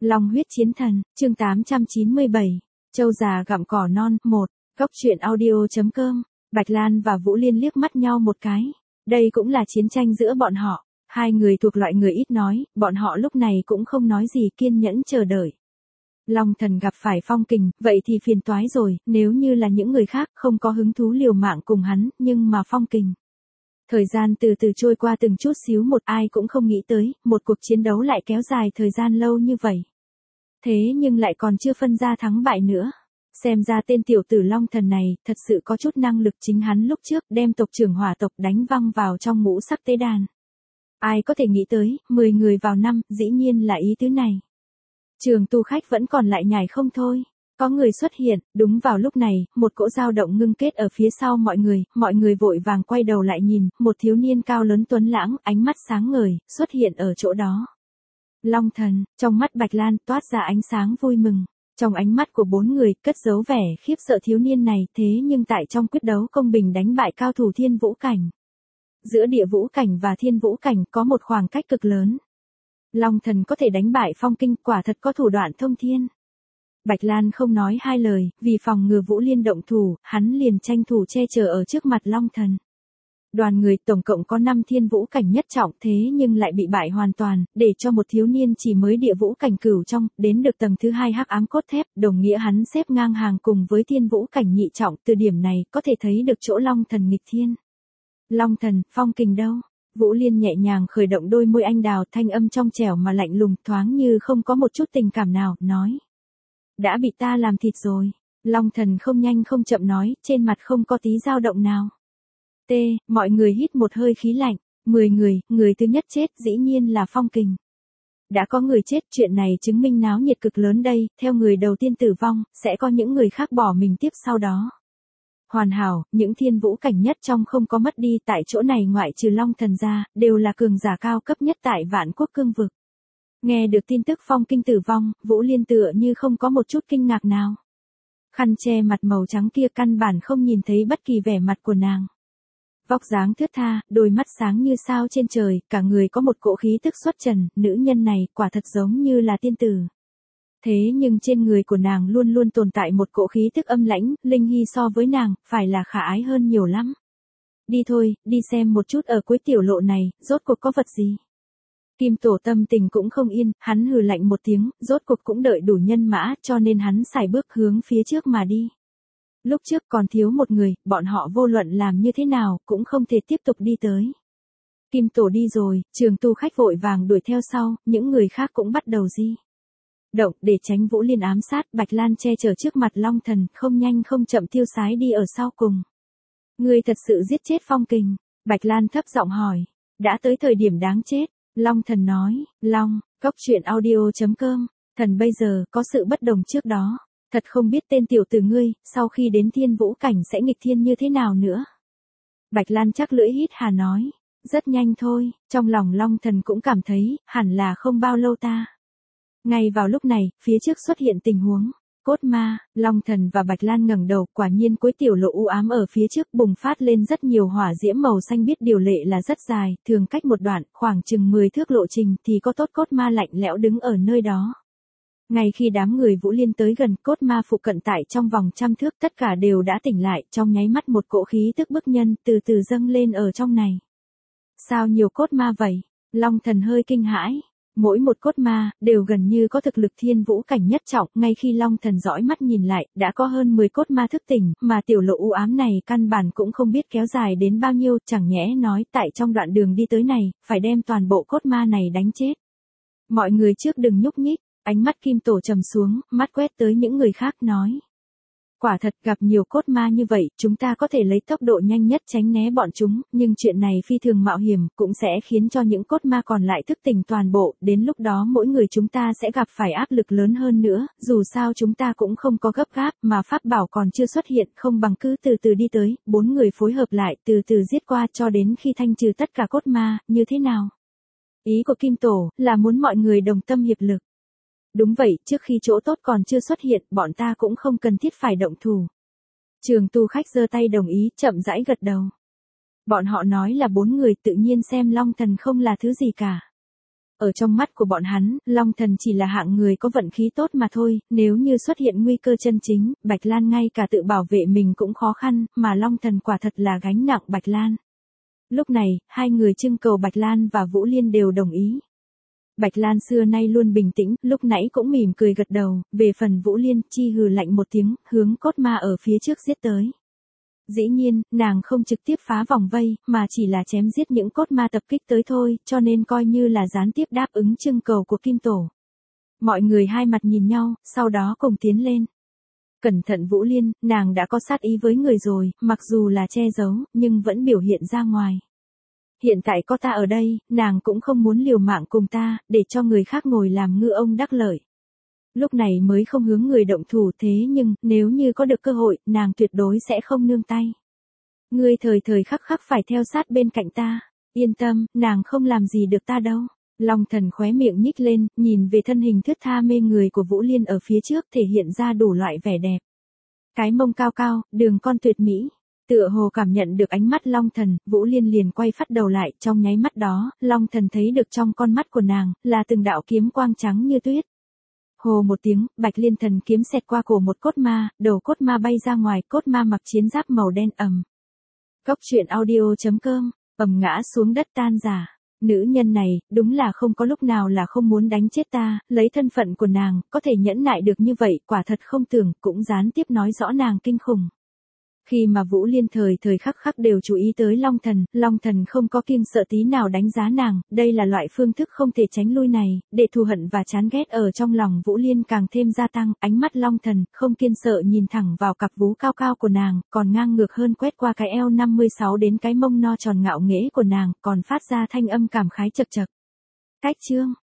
Long huyết chiến thần, chương 897. Châu già gặm cỏ non, 1. Góc truyện audio.com. Bạch Lan và Vũ Liên liếc mắt nhau một cái. Đây cũng là chiến tranh giữa bọn họ. Hai người thuộc loại người ít nói, bọn họ lúc này cũng không nói gì, kiên nhẫn chờ đợi. Long thần gặp phải Phong Kình, vậy thì phiền toái rồi, nếu như là những người khác không có hứng thú liều mạng cùng hắn, nhưng mà Phong Kình. Thời gian từ từ trôi qua từng chút xíu một, ai cũng không nghĩ tới, một cuộc chiến đấu lại kéo dài thời gian lâu như vậy. Thế nhưng lại còn chưa phân ra thắng bại nữa. Xem ra tên tiểu tử Long thần này, thật sự có chút năng lực, chính hắn lúc trước đem tộc trưởng hỏa tộc đánh văng vào trong ngũ sắc tế đàn. Ai có thể nghĩ tới, 10 người vào năm, dĩ nhiên là ý tứ này. Trường tu khách vẫn còn lại nhảy không thôi. Có người xuất hiện, đúng vào lúc này, một cỗ dao động ngưng kết ở phía sau mọi người vội vàng quay đầu lại nhìn, một thiếu niên cao lớn tuấn lãng, ánh mắt sáng ngời, xuất hiện ở chỗ đó. Long thần, trong mắt Bạch Lan toát ra ánh sáng vui mừng. Trong ánh mắt của 4 người, cất giấu vẻ khiếp sợ thiếu niên này, thế nhưng tại trong quyết đấu công bình đánh bại cao thủ thiên vũ cảnh. Giữa địa vũ cảnh và thiên vũ cảnh có một khoảng cách cực lớn. Long thần có thể đánh bại Phong Kinh, quả thật có thủ đoạn thông thiên. Bạch Lan không nói hai lời, vì phòng ngừa Vũ Liên động thủ, hắn liền tranh thủ che chở ở trước mặt Long thần. Đoàn người tổng cộng có 5 thiên vũ cảnh nhất trọng, thế nhưng lại bị bại hoàn toàn, để cho một thiếu niên chỉ mới địa vũ cảnh cửu trong, đến được tầng thứ 2 hắc ám cốt thép, đồng nghĩa hắn xếp ngang hàng cùng với thiên vũ cảnh nhị trọng, từ điểm này có thể thấy được chỗ Long thần nghịch thiên. Long thần, Phong Kình đâu? Vũ Liên nhẹ nhàng khởi động đôi môi anh đào, thanh âm trong trẻo mà lạnh lùng, thoáng như không có một chút tình cảm nào, nói. Đã bị ta làm thịt rồi. Long thần không nhanh không chậm nói, trên mặt không có tí dao động nào. Mọi người hít một hơi khí lạnh. 10 người, người thứ nhất chết dĩ nhiên là Phong Kình. Đã có người chết, chuyện này chứng minh náo nhiệt cực lớn đây, theo người đầu tiên tử vong, sẽ có những người khác bỏ mình tiếp sau đó. Hoàn hảo, những thiên vũ cảnh nhất trong không có mất đi, tại chỗ này ngoại trừ Long thần ra, đều là cường giả cao cấp nhất tại Vạn Quốc cương vực. Nghe được tin tức Phong Kinh tử vong, Vũ Liên tựa như không có một chút kinh ngạc nào. Khăn che mặt màu trắng kia căn bản không nhìn thấy bất kỳ vẻ mặt của nàng. Vóc dáng thướt tha, đôi mắt sáng như sao trên trời, cả người có một cỗ khí tức xuất trần, nữ nhân này quả thật giống như là tiên tử. Thế nhưng trên người của nàng luôn luôn tồn tại một cỗ khí tức âm lãnh, Linh Hy so với nàng, phải là khả ái hơn nhiều lắm. Đi thôi, đi xem một chút ở cuối tiểu lộ này, rốt cuộc có vật gì. Kim Tổ tâm tình cũng không yên, hắn hừ lạnh một tiếng, rốt cuộc cũng đợi đủ nhân mã, cho nên hắn sải bước hướng phía trước mà đi. Lúc trước còn thiếu một người, bọn họ vô luận làm như thế nào, cũng không thể tiếp tục đi tới. Kim Tổ đi rồi, trường tu khách vội vàng đuổi theo sau, những người khác cũng bắt đầu di động, để tránh Vũ Liên ám sát. Bạch Lan che chở trước mặt Long thần, không nhanh không chậm tiêu sái đi ở sau cùng. Ngươi thật sự giết chết Phong Kình? Bạch Lan thấp giọng hỏi. Đã tới thời điểm đáng chết. Long thần nói. Long, góc truyện audio.com. Thần bây giờ có sự bất đồng trước đó. Thật không biết tên tiểu tử ngươi, sau khi đến thiên vũ cảnh sẽ nghịch thiên như thế nào nữa. Bạch Lan chắc lưỡi hít hà nói. Rất nhanh thôi, trong lòng Long thần cũng cảm thấy, hẳn là không bao lâu ta. Ngay vào lúc này, phía trước xuất hiện tình huống. Cốt ma, Long thần và Bạch Lan ngẩng đầu, quả nhiên cuối tiểu lộ u ám ở phía trước bùng phát lên rất nhiều hỏa diễm màu xanh, biết điều lệ là rất dài, thường cách một đoạn, khoảng chừng 10 thước lộ trình thì có tốt cốt ma lạnh lẽo đứng ở nơi đó. Ngay khi đám người Vũ Liên tới gần, cốt ma phụ cận tại trong vòng 100 thước tất cả đều đã tỉnh lại, trong nháy mắt một cỗ khí tức bức nhân từ từ dâng lên ở trong này. Sao nhiều cốt ma vậy? Long thần hơi kinh hãi. Mỗi một cốt ma, đều gần như có thực lực thiên vũ cảnh nhất trọng, ngay khi Long thần dõi mắt nhìn lại, đã có hơn 10 cốt ma thức tỉnh, mà tiểu lộ u ám này căn bản cũng không biết kéo dài đến bao nhiêu, chẳng nhẽ nói tại trong đoạn đường đi tới này, phải đem toàn bộ cốt ma này đánh chết. Mọi người trước đừng nhúc nhích, ánh mắt Kim Tổ trầm xuống, mắt quét tới những người khác nói. Quả thật gặp nhiều cốt ma như vậy, chúng ta có thể lấy tốc độ nhanh nhất tránh né bọn chúng, nhưng chuyện này phi thường mạo hiểm, cũng sẽ khiến cho những cốt ma còn lại thức tỉnh toàn bộ, đến lúc đó mỗi người chúng ta sẽ gặp phải áp lực lớn hơn nữa, dù sao chúng ta cũng không có gấp gáp, mà pháp bảo còn chưa xuất hiện, không bằng cứ từ từ đi tới, 4 người phối hợp lại, từ từ giết qua cho đến khi thanh trừ tất cả cốt ma, như thế nào? Ý của Kim Tổ, là muốn mọi người đồng tâm hiệp lực. Đúng vậy, trước khi chỗ tốt còn chưa xuất hiện, bọn ta cũng không cần thiết phải động thủ. Trường tu khách giơ tay đồng ý, chậm rãi gật đầu. Bọn họ nói là 4 người, tự nhiên xem Long thần không là thứ gì cả. Ở trong mắt của bọn hắn, Long Thần chỉ là hạng người có vận khí tốt mà thôi, nếu như xuất hiện nguy cơ chân chính, Bạch Lan ngay cả tự bảo vệ mình cũng khó khăn, mà Long Thần quả thật là gánh nặng Bạch Lan. Lúc này, hai người trưng cầu Bạch Lan và Vũ Liên đều đồng ý. Bạch Lan xưa nay luôn bình tĩnh, lúc nãy cũng mỉm cười gật đầu, về phần Vũ Liên, chi hừ lạnh một tiếng, hướng cốt ma ở phía trước giết tới. Dĩ nhiên, nàng không trực tiếp phá vòng vây, mà chỉ là chém giết những cốt ma tập kích tới thôi, cho nên coi như là gián tiếp đáp ứng trưng cầu của Kim Tổ. Mọi người hai mặt nhìn nhau, sau đó cùng tiến lên. Cẩn thận Vũ Liên, nàng đã có sát ý với người rồi, mặc dù là che giấu, nhưng vẫn biểu hiện ra ngoài. Hiện tại có ta ở đây, nàng cũng không muốn liều mạng cùng ta, để cho người khác ngồi làm ngư ông đắc lợi. Lúc này mới không hướng người động thủ thế nhưng, nếu như có được cơ hội, nàng tuyệt đối sẽ không nương tay. Ngươi thời thời khắc khắc phải theo sát bên cạnh ta. Yên tâm, nàng không làm gì được ta đâu. Long Thần khóe miệng nhích lên, nhìn về thân hình thướt tha mê người của Vũ Liên ở phía trước thể hiện ra đủ loại vẻ đẹp. Cái mông cao cao, đường con tuyệt mỹ. Tựa hồ cảm nhận được ánh mắt Long Thần, Vũ Liên liền quay phát đầu lại, trong nháy mắt đó, Long Thần thấy được trong con mắt của nàng, là từng đạo kiếm quang trắng như tuyết. Hồ một tiếng, Bạch Liên thần kiếm xẹt qua cổ một cốt ma, đầu cốt ma bay ra ngoài, cốt ma mặc chiến giáp màu đen ầm. Góc truyện audio.com, ầm ngã xuống đất tan rã. Nữ nhân này, đúng là không có lúc nào là không muốn đánh chết ta, lấy thân phận của nàng, có thể nhẫn nại được như vậy, quả thật không tưởng, cũng gián tiếp nói rõ nàng kinh khủng. Khi mà Vũ Liên thời thời khắc khắc đều chú ý tới Long Thần không có kiêng sợ tí nào đánh giá nàng, đây là loại phương thức không thể tránh lui này, để thù hận và chán ghét ở trong lòng Vũ Liên càng thêm gia tăng, ánh mắt Long Thần không kiêng sợ nhìn thẳng vào cặp vú cao cao của nàng, còn ngang ngược hơn quét qua cái eo 56 đến cái mông no tròn ngạo nghễ của nàng, còn phát ra thanh âm cảm khái chật chật. Cách chương